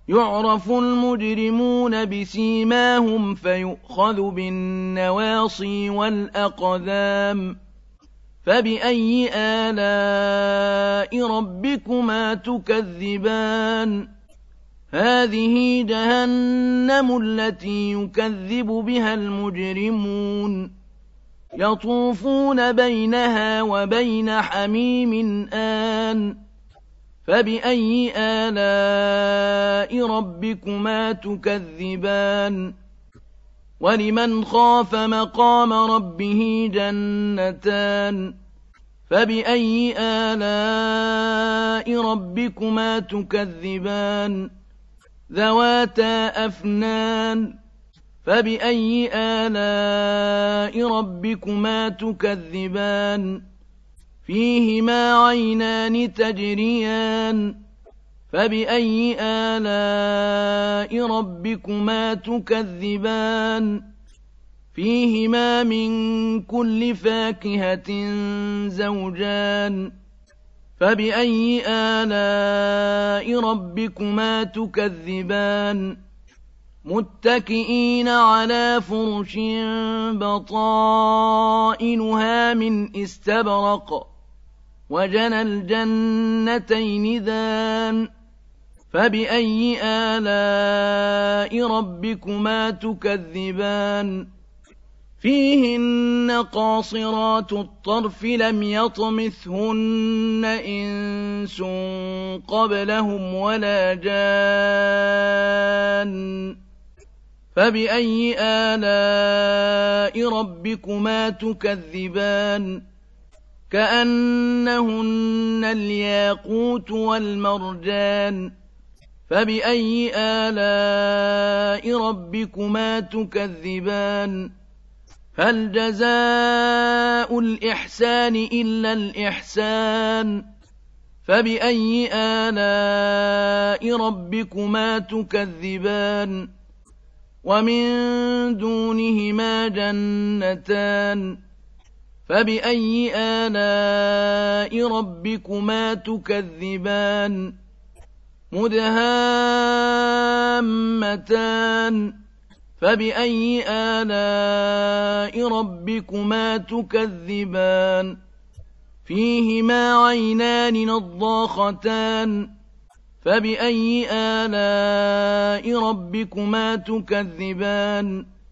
يعرف المجرمون بسيماهم فيؤخذ بالنواصي والأقدام فبأي آلاء ربكما تكذبان هذه جهنم التي يكذب بها المجرمون يطوفون بينها وبين حميم آن فبأي آلاء ربكما تكذبان ولمن خاف مقام ربه جنتان فبأي آلاء ربكما تكذبان ذواتا أفنان فبأي آلاء ربكما تكذبان فيهما عينان تجريان فبأي آلاء ربكما تكذبان فيهما من كل فاكهة زوجان فبأي آلاء ربكما تكذبان متكئين على فرش بطائنها من استبرق وجنى الجنتين دان فبأي آلاء ربكما تكذبان فيهن قاصرات الطرف لم يطمثهن إنس قبلهم ولا جان فبأي آلاء ربكما تكذبان كأنهن الياقوت والمرجان فبأي آلاء ربكما تكذبان هل جزاء الإحسان إلا الإحسان فبأي آلاء ربكما تكذبان ومن دونهما جنتان فبأي آلاء ربكما تكذبان مدهامتان فبأي آلاء ربكما تكذبان فيهما عينان نضاختان فبأي آلاء ربكما تكذبان